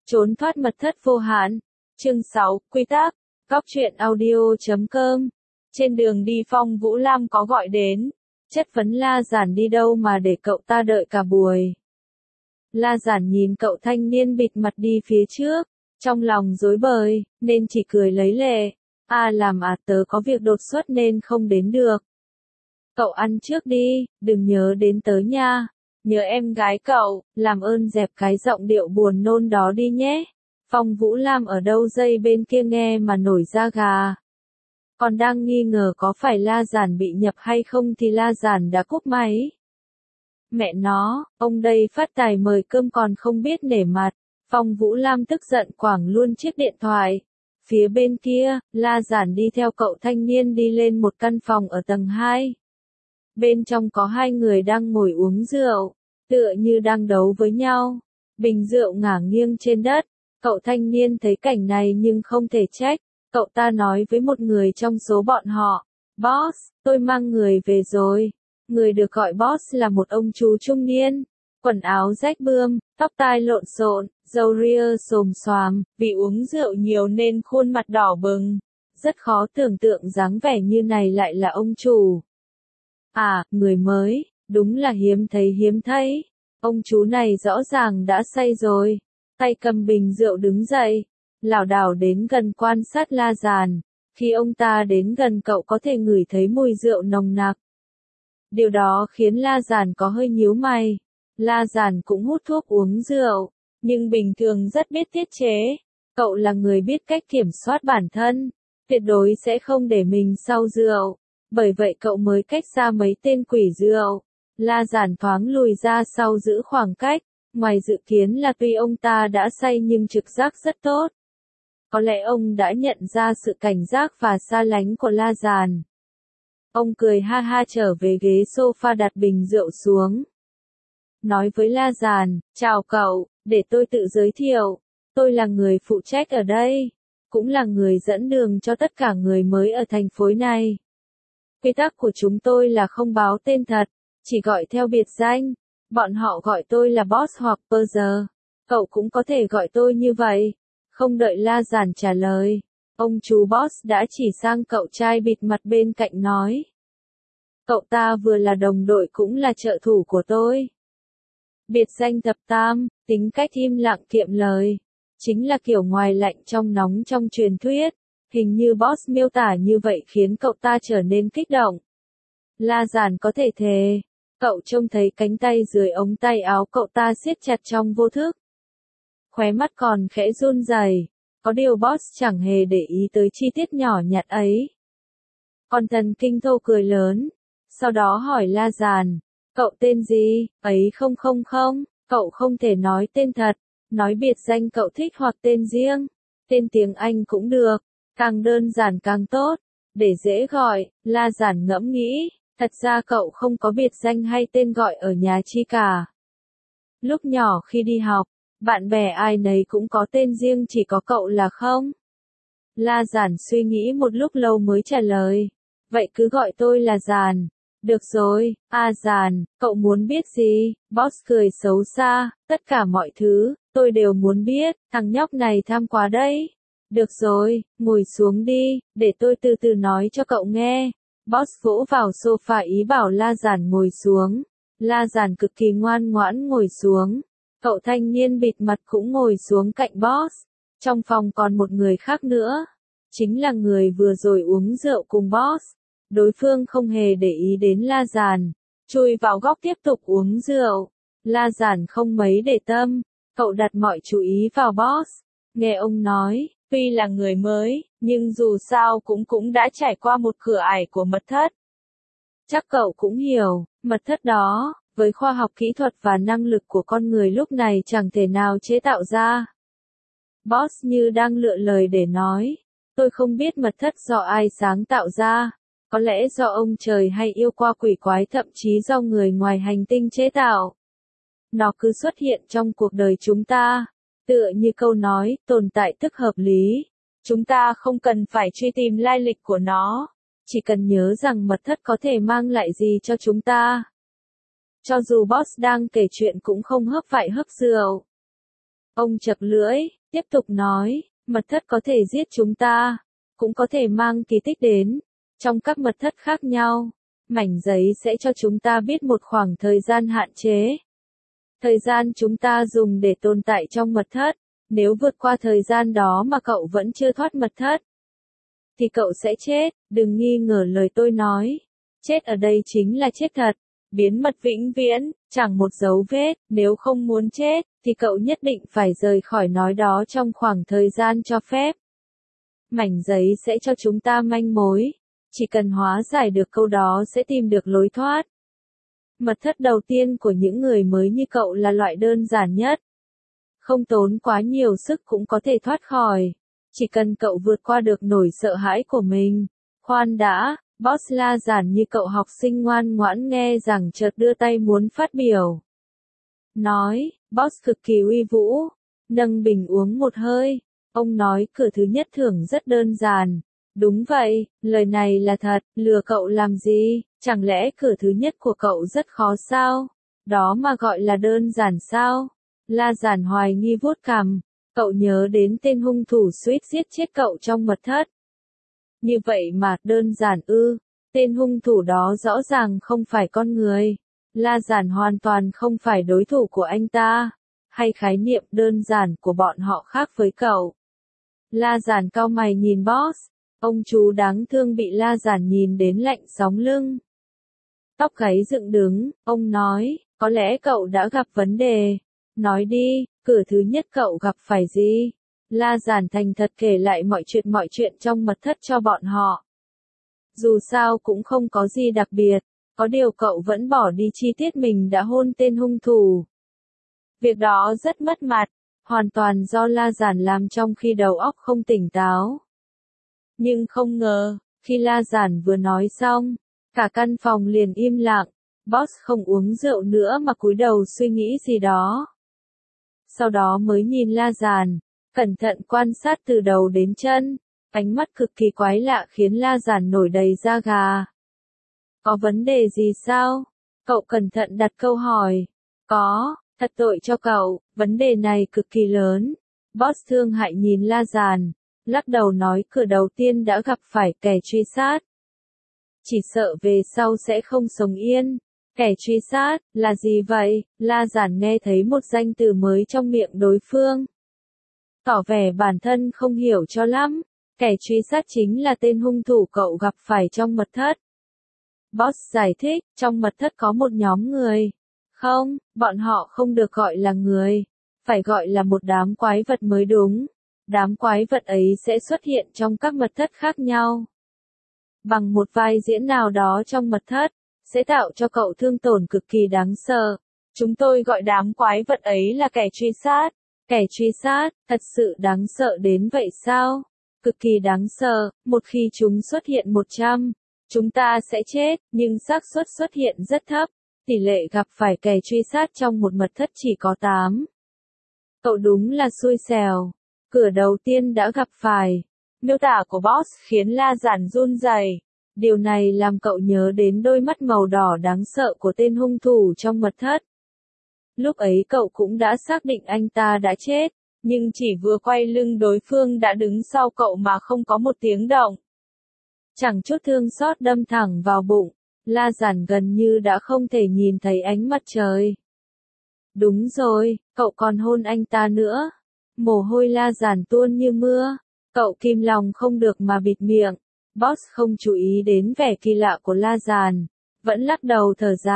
Trốn thoát mật thất vô hạn. Chương 6, quy tắc. Góc truyện audio.com. Trên đường đi Phong Vũ Lam có gọi đến. Chất vấn La Giản đi đâu mà để cậu ta đợi cả buổi. La Giản nhìn cậu thanh niên bịt mặt đi phía trước. Trong lòng rối bời, nên chỉ cười lấy lệ. Tớ có việc đột xuất nên không đến được. Cậu ăn trước đi, đừng nhớ đến tớ nha. Nhớ em gái cậu, làm ơn dẹp cái giọng điệu buồn nôn đó đi nhé. Phong Vũ Lam ở đâu dây bên kia nghe mà nổi da gà. Còn đang nghi ngờ có phải La Giản bị nhập hay không thì La Giản đã cúp máy. Mẹ nó, ông đây phát tài mời cơm còn không biết nể mặt. Phong Vũ Lam tức giận quẳng luôn chiếc điện thoại. Phía bên kia, La Giản đi theo cậu thanh niên đi lên một căn phòng ở tầng 2. Bên trong có hai người đang ngồi uống rượu, tựa như đang đấu với nhau. Bình rượu ngả nghiêng trên đất. Cậu thanh niên thấy cảnh này nhưng không thể trách. Cậu ta nói với một người trong số bọn họ, "Boss, tôi mang người về rồi." Người được gọi boss là một ông chú trung niên, quần áo rách bươm, tóc tai lộn xộn, râu ria xồm xoàm, vì uống rượu nhiều nên khuôn mặt đỏ bừng. Rất khó tưởng tượng dáng vẻ như này lại là ông chủ. Người mới, đúng là hiếm thấy hiếm thấy. Ông chú này rõ ràng đã say rồi, tay cầm bình rượu đứng dậy, lảo đảo đến gần quan sát La Giản. Khi ông ta đến gần cậu có thể ngửi thấy mùi rượu nồng nặc. Điều đó khiến La Giản có hơi nhíu mày. La Giản cũng hút thuốc uống rượu, nhưng bình thường rất biết tiết chế. Cậu là người biết cách kiểm soát bản thân, tuyệt đối sẽ không để mình sau rượu. Bởi vậy cậu mới cách xa mấy tên quỷ rượu. La Giản thoáng lùi ra sau giữ khoảng cách. Ngoài dự kiến là tuy ông ta đã say nhưng trực giác rất tốt. Có lẽ ông đã nhận ra sự cảnh giác và xa lánh của La Giản. Ông cười ha ha trở về ghế sofa đặt bình rượu xuống. Nói với La Giản, "Chào cậu, để tôi tự giới thiệu. Tôi là người phụ trách ở đây, cũng là người dẫn đường cho tất cả người mới ở thành phố này. Quy tắc của chúng tôi là không báo tên thật, chỉ gọi theo biệt danh. Bọn họ gọi tôi là boss hoặc Perzer. Cậu cũng có thể gọi tôi như vậy." Không đợi La Giản trả lời, ông chú boss đã chỉ sang cậu trai bịt mặt bên cạnh nói. "Cậu ta vừa là đồng đội cũng là trợ thủ của tôi." Biệt danh thập tam, tính cách im lặng kiệm lời. Chính là kiểu ngoài lạnh trong nóng trong truyền thuyết. Hình như boss miêu tả như vậy khiến cậu ta trở nên kích động. La Giản có thể thề. Cậu trông thấy cánh tay dưới ống tay áo cậu ta siết chặt trong vô thức. Khóe mắt còn khẽ run rẩy. Có điều boss chẳng hề để ý tới chi tiết nhỏ nhặt ấy. Còn thần kinh thô cười lớn. Sau đó hỏi La Giản, "Cậu tên gì?" "Ấy không, cậu không thể nói tên thật. Nói biệt danh cậu thích hoặc tên riêng. Tên tiếng Anh cũng được. Càng đơn giản càng tốt. Để dễ gọi." La Giản ngẫm nghĩ. Thật ra cậu không có biệt danh hay tên gọi ở nhà chi cả. Lúc nhỏ khi đi học, bạn bè ai nấy cũng có tên riêng, chỉ có cậu là không. La Giản suy nghĩ một lúc lâu mới trả lời. "Vậy cứ gọi tôi là Giản." "Được rồi, Giản, cậu muốn biết gì?" Boss cười xấu xa, "Tất cả mọi thứ, tôi đều muốn biết, thằng nhóc này tham quá đấy." "Được rồi, ngồi xuống đi, để tôi từ từ nói cho cậu nghe." Boss vỗ vào sofa ý bảo La Giản ngồi xuống. La Giản cực kỳ ngoan ngoãn ngồi xuống. Cậu thanh niên bịt mặt cũng ngồi xuống cạnh boss. Trong phòng còn một người khác nữa. Chính là người vừa rồi uống rượu cùng boss. Đối phương không hề để ý đến La Giản. Chui vào góc tiếp tục uống rượu. La Giản không mấy để tâm. Cậu đặt mọi chú ý vào boss. Nghe ông nói, tuy là người mới, nhưng dù sao cũng đã trải qua một cửa ải của mật thất. Chắc cậu cũng hiểu, mật thất đó, với khoa học kỹ thuật và năng lực của con người lúc này chẳng thể nào chế tạo ra. Boss như đang lựa lời để nói, "Tôi không biết mật thất do ai sáng tạo ra. Có lẽ do ông trời hay yêu qua quỷ quái, thậm chí do người ngoài hành tinh chế tạo. Nó cứ xuất hiện trong cuộc đời chúng ta. Tựa như câu nói, tồn tại tức hợp lý. Chúng ta không cần phải truy tìm lai lịch của nó. Chỉ cần nhớ rằng mật thất có thể mang lại gì cho chúng ta." Cho dù boss đang kể chuyện cũng không hớp phải hớp rượu. Ông chậc lưỡi, tiếp tục nói, mật thất có thể giết chúng ta, cũng có thể mang kỳ tích đến. Trong các mật thất khác nhau, mảnh giấy sẽ cho chúng ta biết một khoảng thời gian hạn chế. Thời gian chúng ta dùng để tồn tại trong mật thất, nếu vượt qua thời gian đó mà cậu vẫn chưa thoát mật thất, thì cậu sẽ chết, đừng nghi ngờ lời tôi nói. Chết ở đây chính là chết thật, biến mất vĩnh viễn, chẳng một dấu vết, nếu không muốn chết, thì cậu nhất định phải rời khỏi nói đó trong khoảng thời gian cho phép. Mảnh giấy sẽ cho chúng ta manh mối, chỉ cần hóa giải được câu đó sẽ tìm được lối thoát. Mật thất đầu tiên của những người mới như cậu là loại đơn giản nhất. Không tốn quá nhiều sức cũng có thể thoát khỏi. Chỉ cần cậu vượt qua được nỗi sợ hãi của mình. Khoan đã, Boss La Giản như cậu học sinh ngoan ngoãn nghe rằng chợt đưa tay muốn phát biểu. Nói, Boss cực kỳ uy vũ, nâng bình uống một hơi. Ông nói cửa thứ nhất thưởng rất đơn giản. Đúng vậy, lời này là thật, lừa cậu làm gì, chẳng lẽ cửa thứ nhất của cậu rất khó sao? Đó mà gọi là đơn giản sao? La Giản hoài nghi vuốt cằm, cậu nhớ đến tên hung thủ suýt giết chết cậu trong mật thất. Như vậy mà, đơn giản ư, tên hung thủ đó rõ ràng không phải con người. La Giản hoàn toàn không phải đối thủ của anh ta, hay khái niệm đơn giản của bọn họ khác với cậu. La Giản cau mày nhìn Boss. Ông chú đáng thương bị La Giản nhìn đến lạnh sống lưng. Tóc gáy dựng đứng, ông nói, có lẽ cậu đã gặp vấn đề. Nói đi, cửa thứ nhất cậu gặp phải gì? La Giản thành thật kể lại mọi chuyện trong mật thất cho bọn họ. Dù sao cũng không có gì đặc biệt, có điều cậu vẫn bỏ đi chi tiết mình đã hôn tên hung thủ. Việc đó rất mất mặt, hoàn toàn do La Giản làm trong khi đầu óc không tỉnh táo. Nhưng không ngờ, khi La Giản vừa nói xong, cả căn phòng liền im lặng, Boss không uống rượu nữa mà cúi đầu suy nghĩ gì đó. Sau đó mới nhìn La Giản, cẩn thận quan sát từ đầu đến chân, ánh mắt cực kỳ quái lạ khiến La Giản nổi đầy da gà. Có vấn đề gì sao? Cậu cẩn thận đặt câu hỏi. Có, thật tội cho cậu, vấn đề này cực kỳ lớn. Boss thương hại nhìn La Giản, lắc đầu nói cửa đầu tiên đã gặp phải kẻ truy sát. Chỉ sợ về sau sẽ không sống yên. Kẻ truy sát, là gì vậy? La Giản nghe thấy một danh từ mới trong miệng đối phương. Tỏ vẻ bản thân không hiểu cho lắm. Kẻ truy sát chính là tên hung thủ cậu gặp phải trong mật thất. Boss giải thích, trong mật thất có một nhóm người. Không, bọn họ không được gọi là người. Phải gọi là một đám quái vật mới đúng. Đám quái vật ấy sẽ xuất hiện trong các mật thất khác nhau. Bằng một vai diễn nào đó trong mật thất, sẽ tạo cho cậu thương tổn cực kỳ đáng sợ. Chúng tôi gọi đám quái vật ấy là kẻ truy sát. Kẻ truy sát, thật sự đáng sợ đến vậy sao? Cực kỳ đáng sợ, một khi chúng xuất hiện 100, chúng ta sẽ chết, nhưng xác suất xuất hiện rất thấp. Tỷ lệ gặp phải kẻ truy sát trong một mật thất chỉ có 8. Cậu đúng là xui xẻo. Cửa đầu tiên đã gặp phải. Miêu tả của Boss khiến La Giản run rẩy. Điều này làm cậu nhớ đến đôi mắt màu đỏ đáng sợ của tên hung thủ trong mật thất. Lúc ấy cậu cũng đã xác định anh ta đã chết, nhưng chỉ vừa quay lưng đối phương đã đứng sau cậu mà không có một tiếng động. Chẳng chút thương xót đâm thẳng vào bụng, La Giản gần như đã không thể nhìn thấy ánh mặt trời. Đúng rồi, cậu còn hôn anh ta nữa. Mồ hôi La Giản tuôn như mưa, cậu kìm lòng không được mà bịt miệng. Boss không chú ý đến vẻ kỳ lạ của La Giản, vẫn lắc đầu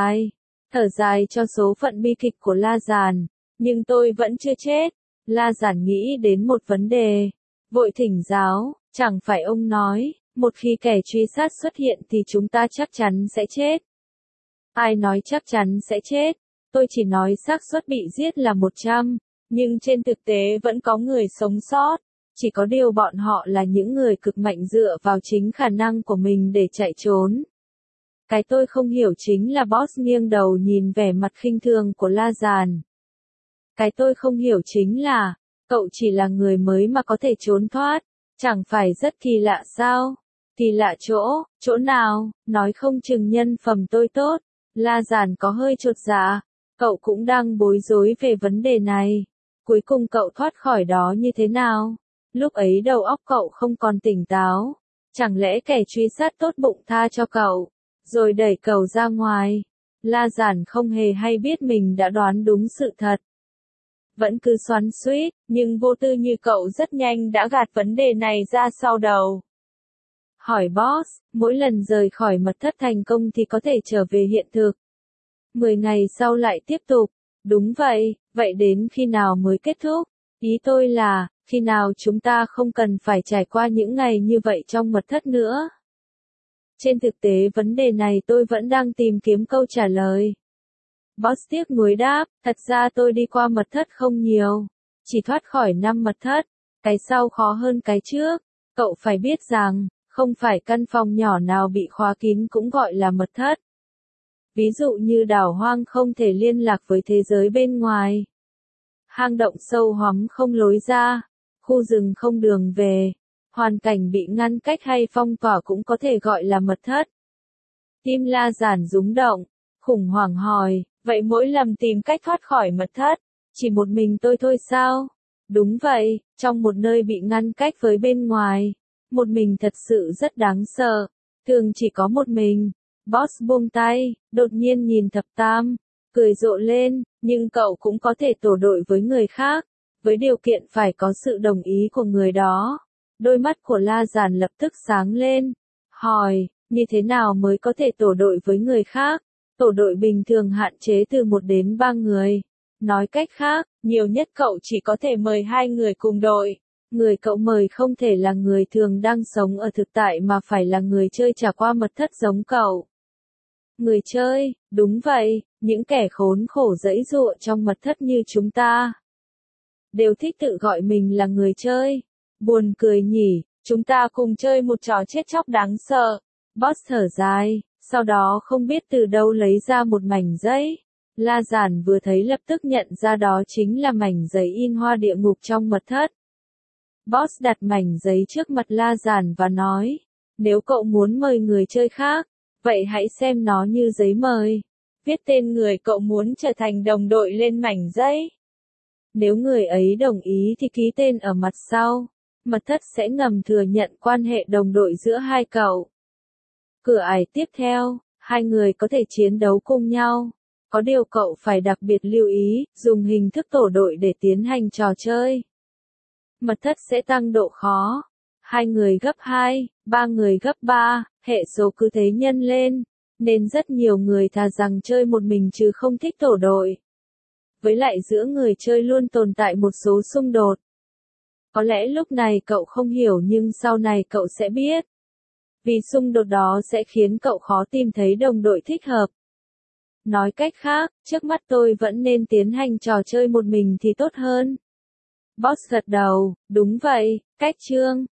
thở dài cho số phận bi kịch của La Giản, nhưng tôi vẫn chưa chết. La Giản nghĩ đến một vấn đề, vội thỉnh giáo, chẳng phải ông nói, một khi kẻ truy sát xuất hiện thì chúng ta chắc chắn sẽ chết. Ai nói chắc chắn sẽ chết, tôi chỉ nói xác suất bị giết là 100, nhưng trên thực tế vẫn có người sống sót. Chỉ có điều bọn họ là những người cực mạnh dựa vào chính khả năng của mình để chạy trốn. Cái tôi không hiểu chính là Boss nghiêng đầu nhìn vẻ mặt khinh thường của La Giản. Cái tôi không hiểu chính là, cậu chỉ là người mới mà có thể trốn thoát, chẳng phải rất kỳ lạ sao? Kỳ lạ chỗ nào, nói không chừng nhân phẩm tôi tốt. La Giản có hơi chột dạ, cậu cũng đang bối rối về vấn đề này. Cuối cùng cậu thoát khỏi đó như thế nào? Lúc ấy đầu óc cậu không còn tỉnh táo. Chẳng lẽ kẻ truy sát tốt bụng tha cho cậu, rồi đẩy cậu ra ngoài? La Giản không hề hay biết mình đã đoán đúng sự thật. Vẫn cứ xoắn xuýt, nhưng vô tư như cậu rất nhanh đã gạt vấn đề này ra sau đầu. Hỏi boss, mỗi lần rời khỏi mật thất thành công thì có thể trở về hiện thực. 10 ngày sau lại tiếp tục. Đúng vậy, vậy đến khi nào mới kết thúc? Ý tôi là, khi nào chúng ta không cần phải trải qua những ngày như vậy trong mật thất nữa? Trên thực tế vấn đề này tôi vẫn đang tìm kiếm câu trả lời. Boss tiếc nuối đáp, thật ra tôi đi qua mật thất không nhiều. Chỉ thoát khỏi 5 mật thất. Cái sau khó hơn cái trước. Cậu phải biết rằng, không phải căn phòng nhỏ nào bị khóa kín cũng gọi là mật thất. Ví dụ như đảo hoang không thể liên lạc với thế giới bên ngoài. Hang động sâu hoắm không lối ra. Khu rừng không đường về. Hoàn cảnh bị ngăn cách hay phong tỏa cũng có thể gọi là mật thất. Tim La Giản rúng động, khủng hoảng hỏi, vậy mỗi lần tìm cách thoát khỏi mật thất, chỉ một mình tôi thôi sao? Đúng vậy, trong một nơi bị ngăn cách với bên ngoài, một mình thật sự rất đáng sợ, thường chỉ có một mình. Boss buông tay, đột nhiên nhìn Thập Tam, cười rộ lên, nhưng cậu cũng có thể tổ đội với người khác, với điều kiện phải có sự đồng ý của người đó. Đôi mắt của La Giản lập tức sáng lên, hỏi, như thế nào mới có thể tổ đội với người khác? Tổ đội bình thường hạn chế từ 1 đến 3 người. Nói cách khác, nhiều nhất cậu chỉ có thể mời 2 người cùng đội. Người cậu mời không thể là người thường đang sống ở thực tại mà phải là người chơi trải qua mật thất giống cậu. Người chơi, đúng vậy, những kẻ khốn khổ giãy giụa trong mật thất như chúng ta. Đều thích tự gọi mình là người chơi. Buồn cười nhỉ, chúng ta cùng chơi một trò chết chóc đáng sợ. Boss thở dài, sau đó không biết từ đâu lấy ra một mảnh giấy. La Giản vừa thấy lập tức nhận ra đó chính là mảnh giấy in hoa địa ngục trong mật thất. Boss đặt mảnh giấy trước mặt La Giản và nói, nếu cậu muốn mời người chơi khác, vậy hãy xem nó như giấy mời. Viết tên người cậu muốn trở thành đồng đội lên mảnh giấy. Nếu người ấy đồng ý thì ký tên ở mặt sau. Mật thất sẽ ngầm thừa nhận quan hệ đồng đội giữa hai cậu. Cửa ải tiếp theo, 2 người có thể chiến đấu cùng nhau. Có điều cậu phải đặc biệt lưu ý, dùng hình thức tổ đội để tiến hành trò chơi. Mật thất sẽ tăng độ khó. 2 người gấp 2, 3 người gấp 3, hệ số cứ thế nhân lên. Nên rất nhiều người thà rằng chơi một mình chứ không thích tổ đội. Với lại giữa người chơi luôn tồn tại một số xung đột. Có lẽ lúc này cậu không hiểu nhưng sau này cậu sẽ biết. Vì xung đột đó sẽ khiến cậu khó tìm thấy đồng đội thích hợp. Nói cách khác, trước mắt tôi vẫn nên tiến hành trò chơi một mình thì tốt hơn. Boss gật đầu, đúng vậy, cách chương.